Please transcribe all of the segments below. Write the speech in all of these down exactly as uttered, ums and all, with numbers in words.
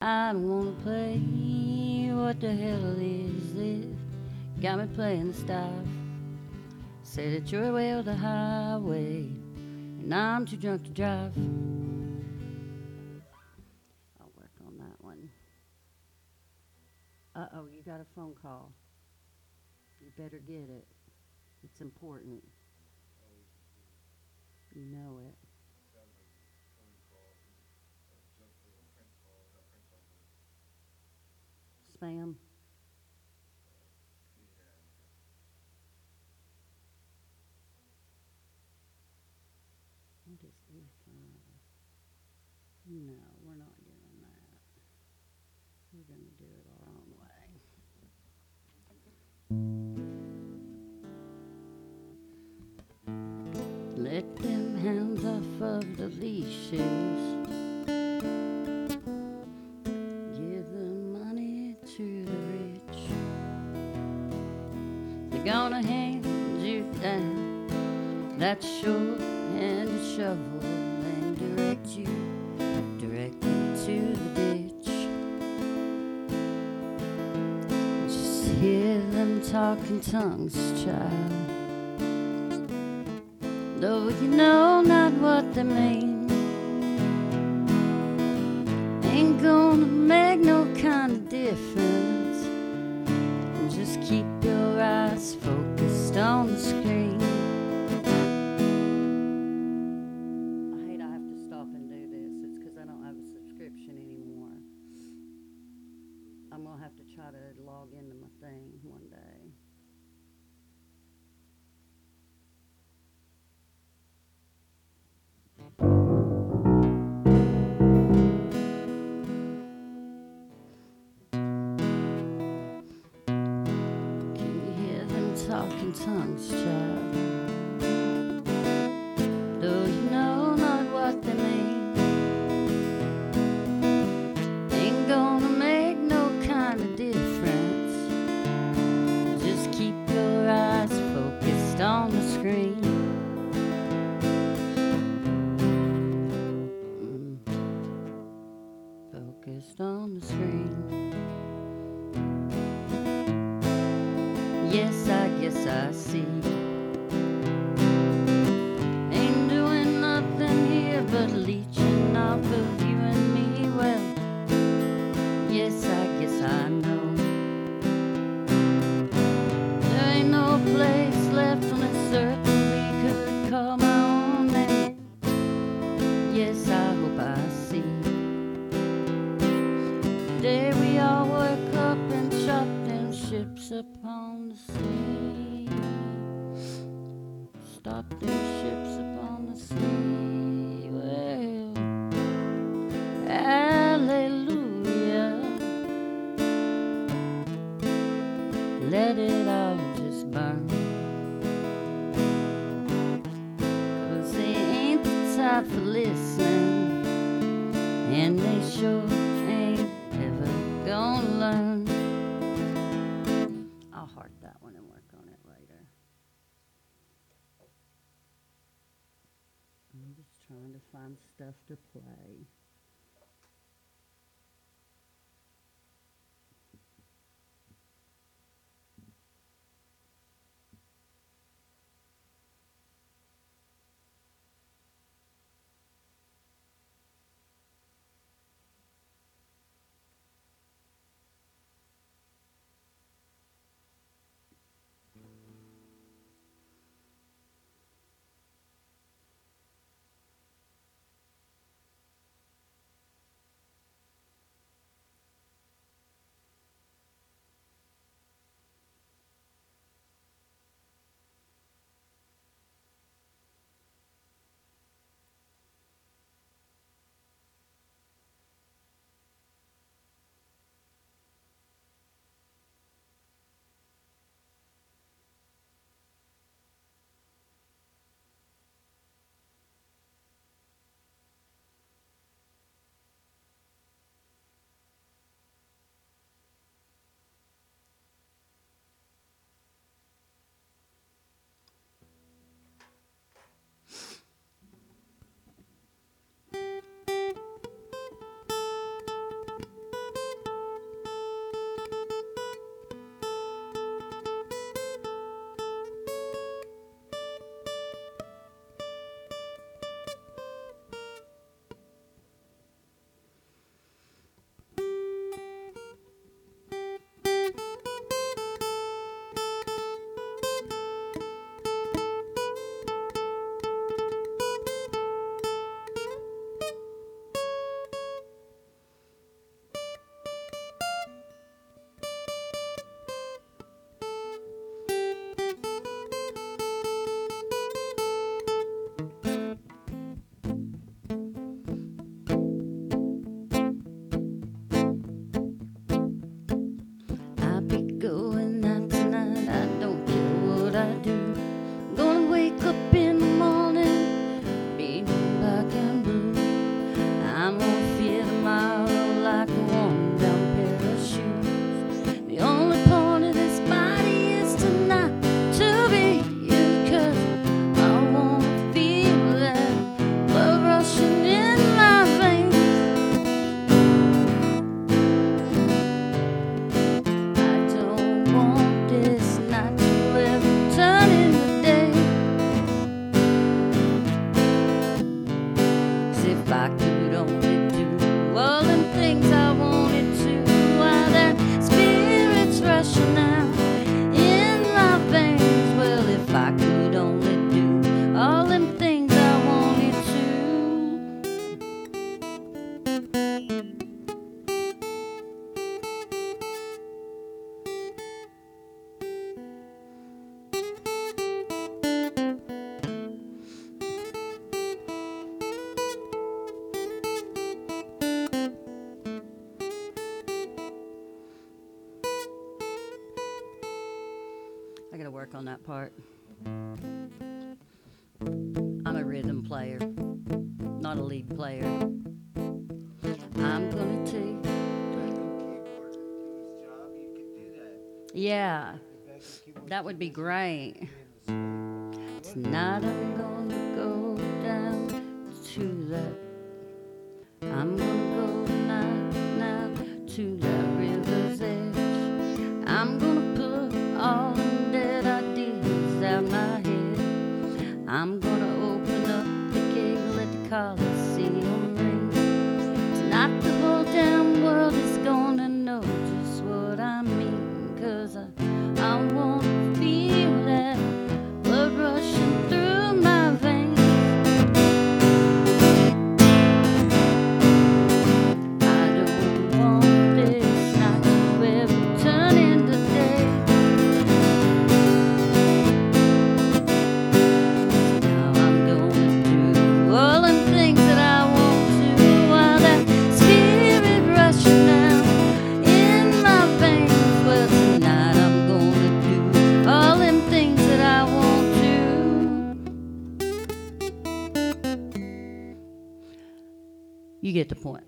I don't wanna play. What the hell is this? Got me playing the stuff. Say that you're away on the highway, and I'm too drunk to drive. I'll work on that one. Uh oh, you got a phone call. You better get it. It's important. You know it. Spam. What is E five? No, we're not doing that. We're going to do it our own way. Let them hands off of the leashes. Give the money to the rich. They're gonna hand you down that short-handed shovel and direct you, direct you to the ditch. Just hear them talking tongues, child. Though you know not what they mean, ain't gonna make no kind of difference. Just keep your eyes focused on the screen. I hate I have to stop and do this. It's because I don't have a subscription anymore. I'm gonna have to try to log into my thing one day. Talking tongues, child. Though you know not what they mean, ain't gonna make no kind of difference. Just keep your eyes focused on the screen. Mm. Focused on the screen. Yes, I guess I see. Ain't doing nothing here but leeching off of you and me. Well, yes, I guess I know. There ain't no place left on this earth that we could call my own name. Yes, I hope I see. Today we all work up and chop them ships upon the sea. Stop them ships upon the sea. Well, hallelujah. Let it all just burn. 'Cause they ain't the type for listening, and they sure ain't ever gonna learn. I'll heart that one and work on it later. I'm just trying to find stuff to play. got to work on that part. I'm a rhythm player, not a lead player. I'm gonna take. Yeah, that would be great. Tonight I'm gonna go down to that. I'm gonna go now, now to that river's edge. I'm gonna put all them dead ideas out my head. I'm gonna open up the gate, let the Coliseum ring. Tonight the whole damn world is gonna know just what I mean. Cause I, I wanna feel that blood rushing through my veins. I don't want this night to ever turn into day. Now I'm gonna do all them things that I want to while that spirit rushing out in my veins. Well, tonight I'm gonna do all them things that I want to. You get the point.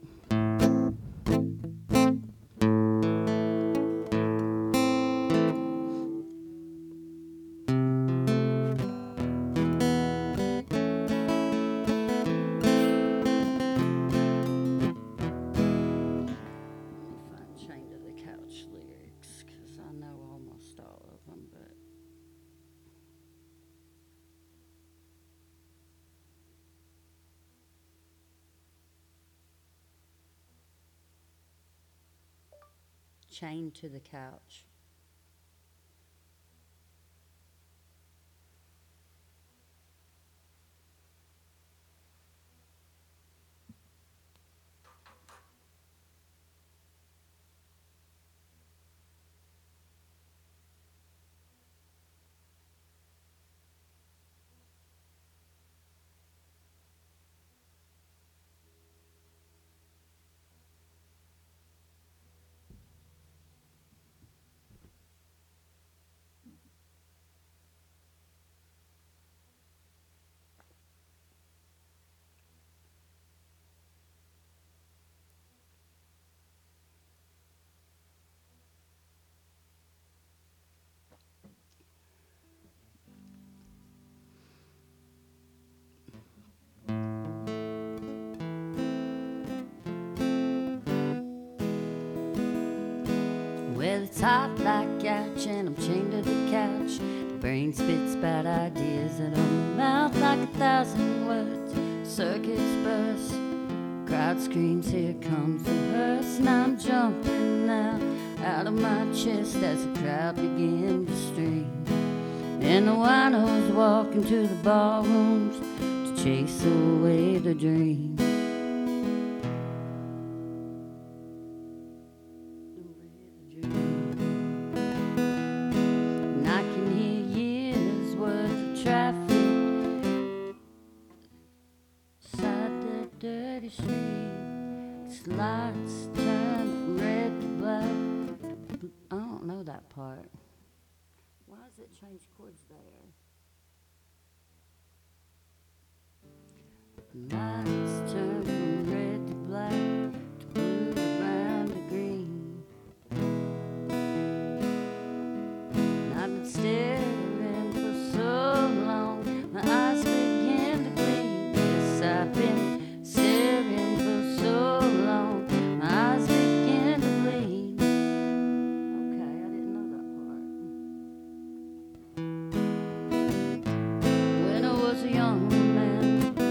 Chained to the Couch lyrics, because I know almost all of them, but Chained to the Couch. Well, it's hot like couch and I'm chained to the couch. The brain spits bad ideas and on the mouth like a thousand words. Circuits burst, crowd screams, here comes the hearse. And I'm jumping now out of my chest as the crowd begins to stream. And the winos walk into the ballrooms to chase away the dream. Lights turn from red to black. I don't know that part. Why does it change chords there? Lights turn from red to black, to blue to brown to green. And I've been staring for so long, my eyes begin to gleam. Yes, I've been staring for so long, my eyes begin to bleed. Okay, I didn't know that part. When I was a young man,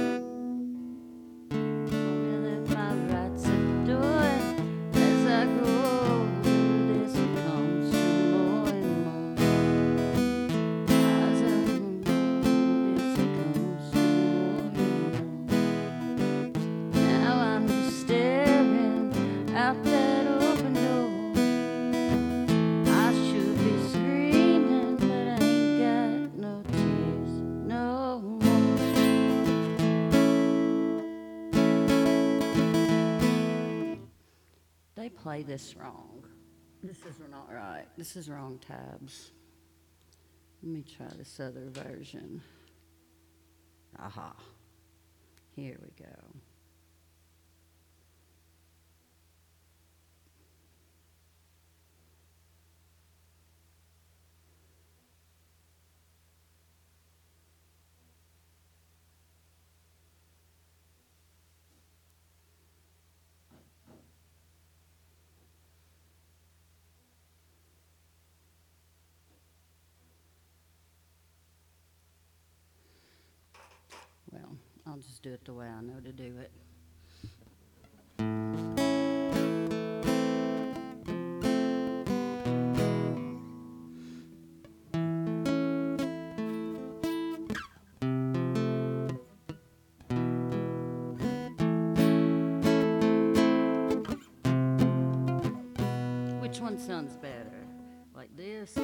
told me that my rights at the door. As I grow older, this becomes more and more. As I grow older, this becomes more and more. Now I'm just staring out that open door. I should be screaming, but I ain't got no tears no more. They play this wrong. This is not right. This is wrong tabs. Let me try this other version. Aha. Here we go. Well, I'll just do it the way I know to do it. Which one sounds better? Like this?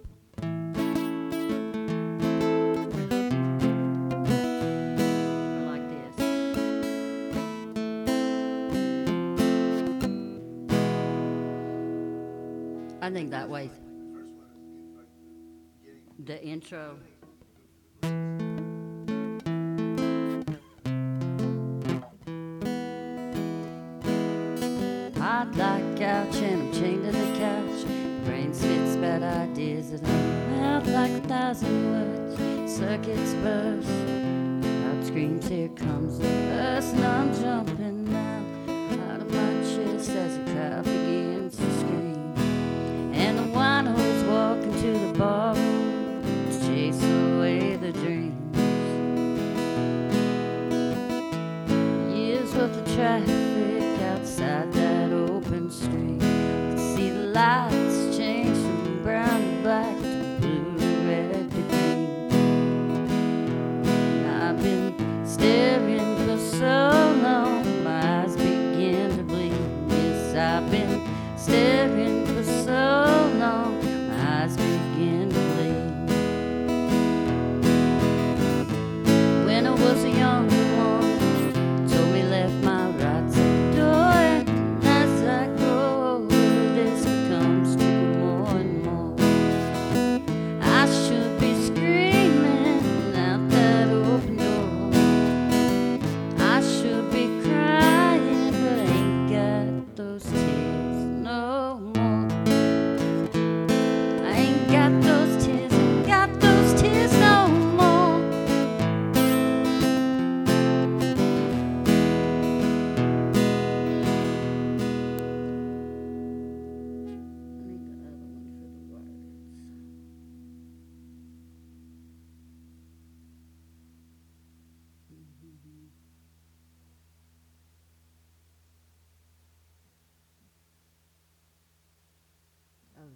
I think that way. The intro. Hot like couch and I'm chained to the couch. Brain spits bad ideas that I mouth like a thousand words. Circuits burst. Loud screams, here comes the bus, and I'm jumping now out of my chest as the crowd begins to scream. And the wine hoes walking to the bar to chase away the dreams. Years worth of traffic outside that open street. Could see the lights change from brown to black to blue, red to green. And I've been staring for so long, my eyes begin to bleed. Yes, I've been staring for so long, my eyes begin to bleed. When I was a young one, told me left my rights at the door, and as I grow older, this becomes true more and more. I should be screaming out that open door. I should be crying, but I ain't got those tears no more. I ain't got those tears, ain't got those tears no more. I need the other one for the words. Mhm. Oh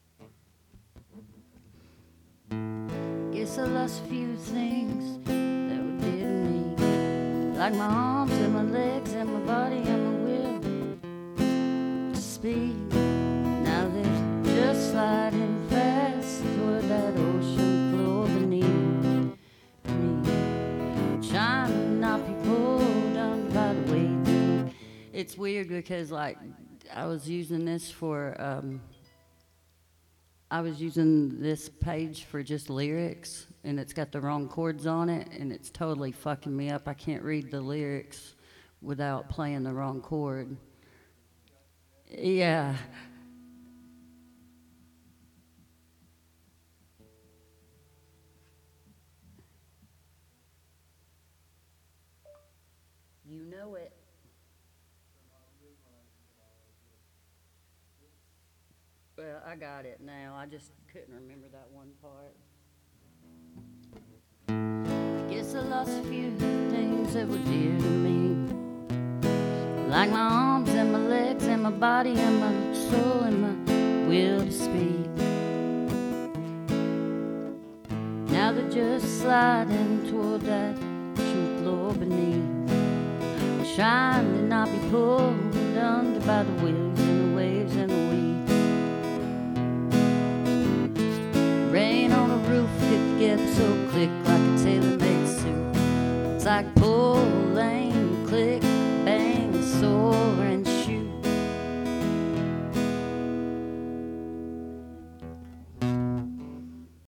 yeah. Guess I lost a few things that were dear to me, like my arms and my legs and my body and my will to speak. Now they're just sliding fast toward that ocean floor beneath me, trying to not be pulled under by the waves. It's weird because, like, I was using this for um, I was using this page for just lyrics, and it's got the wrong chords on it, and it's totally fucking me up. I can't read the lyrics without playing the wrong chord. Yeah. You know it. Well, I got it now. I just couldn't remember that one part. Guess I lost a few things that were dear to me, like my arms and my legs and my body and my soul and my will to speak. Now they're just sliding toward that ocean floor beneath, trying to not be pulled under by the wind.